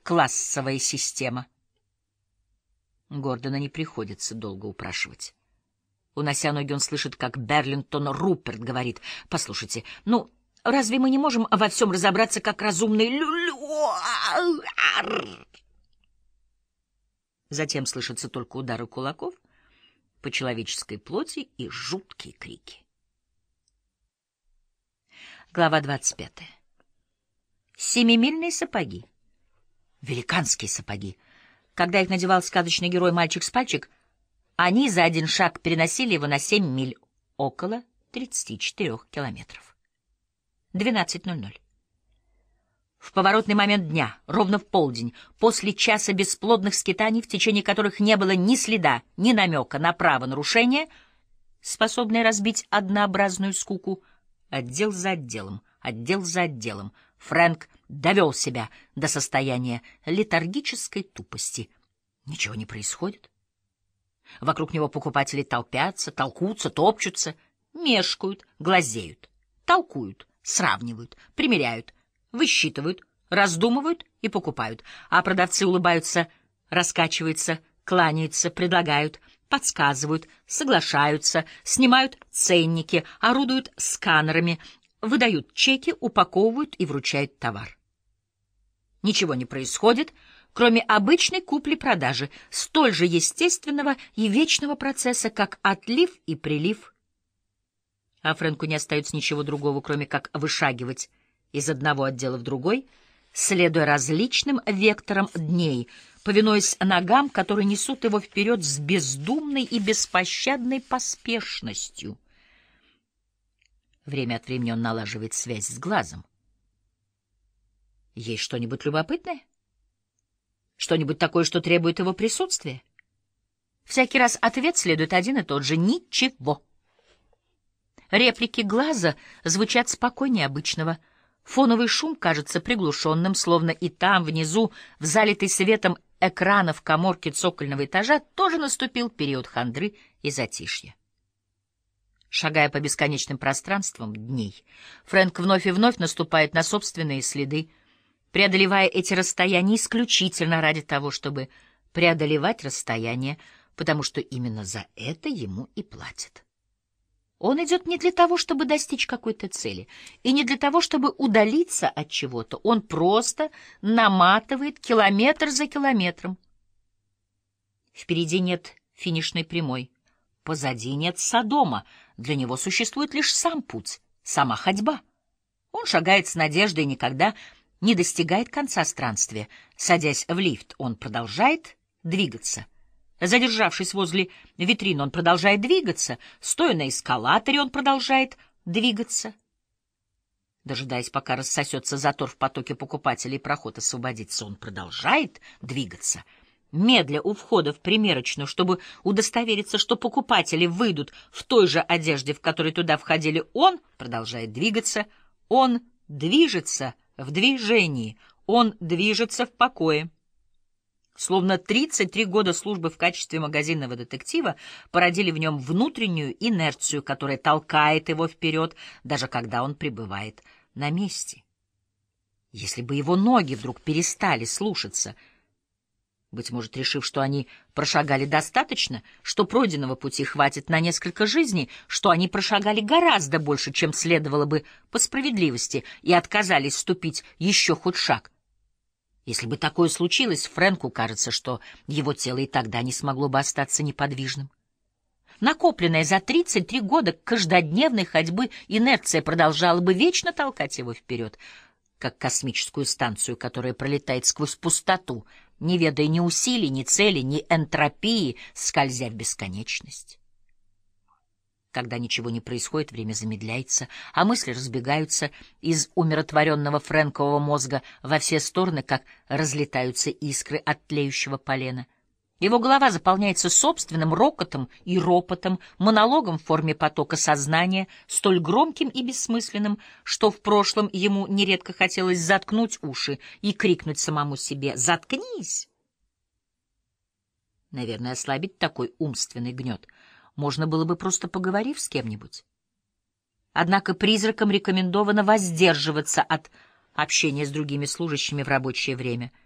классовая система. Гордона не приходится долго упрашивать. Унося ноги, он слышит, как Берлингтон Руперт говорит: «Послушайте, ну, разве мы не можем во всем разобраться, как разумные Затем слышатся только удары кулаков по человеческой плоти и жуткие крики. Глава 25. Семимильные сапоги. Великанские сапоги. Когда их надевал сказочный герой «Мальчик с пальчик», они за один шаг переносили его на 7 миль, около 34 километров. 12:00. В поворотный момент дня, ровно в полдень, после часа бесплодных скитаний, в течение которых не было ни следа, ни намека на правонарушение, способное разбить однообразную скуку, отдел за отделом, Фрэнк довел себя до состояния летаргической тупости. Ничего не происходит. Вокруг него покупатели толпятся, толкутся, топчутся, мешкают, глазеют, толкуют, сравнивают, примеряют, высчитывают, раздумывают и покупают, а продавцы улыбаются, раскачиваются, кланяются, предлагают, подсказывают, соглашаются, снимают ценники, орудуют сканерами, выдают чеки, упаковывают и вручают товар. Ничего не происходит, кроме обычной купли-продажи, столь же естественного и вечного процесса, как отлив и прилив. А Фрэнку не остается ничего другого, кроме как вышагивать из одного отдела в другой, следуя различным векторам дней, повинуясь ногам, которые несут его вперед с бездумной и беспощадной поспешностью. Время от времени он налаживает связь с глазом. Есть что-нибудь любопытное? Что-нибудь такое, что требует его присутствия? Всякий раз ответ следует один и тот же — ничего. Реплики глаза звучат спокойнее обычного. Фоновый шум кажется приглушенным, словно и там, внизу, в залитой светом экранов каморке цокольного этажа, тоже наступил период хандры и затишья. Шагая по бесконечным пространствам дней, Фрэнк вновь и вновь наступает на собственные следы, преодолевая эти расстояния исключительно ради того, чтобы преодолевать расстояние, потому что именно за это ему и платят. Он идет не для того, чтобы достичь какой-то цели, и не для того, чтобы удалиться от чего-то. Он просто наматывает километр за километром. Впереди нет финишной прямой, позади нет Содома. Для него существует лишь сам путь, сама ходьба. Он шагает с надеждой и никогда не достигает конца странствия. Садясь в лифт, он продолжает двигаться. Задержавшись возле витрины, он продолжает двигаться. Стоя на эскалаторе, он продолжает двигаться. Дожидаясь, пока рассосется затор в потоке покупателей и проход освободится, он продолжает двигаться. Медля у входа в примерочную, чтобы удостовериться, что покупатели выйдут в той же одежде, в которой туда входили, он продолжает двигаться. Он движется в движении, он движется в покое. Словно 33 года службы в качестве магазинного детектива породили в нем внутреннюю инерцию, которая толкает его вперед, даже когда он пребывает на месте. Если бы его ноги вдруг перестали слушаться, быть может, решив, что они прошагали достаточно, что пройденного пути хватит на несколько жизней, что они прошагали гораздо больше, чем следовало бы по справедливости, и отказались ступить еще хоть шаг. Если бы такое случилось, Фрэнку кажется, что его тело и тогда не смогло бы остаться неподвижным. Накопленная за 33 года каждодневной ходьбы инерция продолжала бы вечно толкать его вперед, как космическую станцию, которая пролетает сквозь пустоту, не ведая ни усилий, ни цели, ни энтропии, скользя в бесконечность. Когда ничего не происходит, время замедляется, а мысли разбегаются из умиротворенного фрэнкового мозга во все стороны, как разлетаются искры от тлеющего полена. Его голова заполняется собственным рокотом и ропотом, монологом в форме потока сознания, столь громким и бессмысленным, что в прошлом ему нередко хотелось заткнуть уши и крикнуть самому себе: «Заткнись!». Наверное, ослабить такой умственный гнет можно было бы, просто поговорив с кем-нибудь. Однако призракам рекомендовано воздерживаться от общения с другими служащими в рабочее время.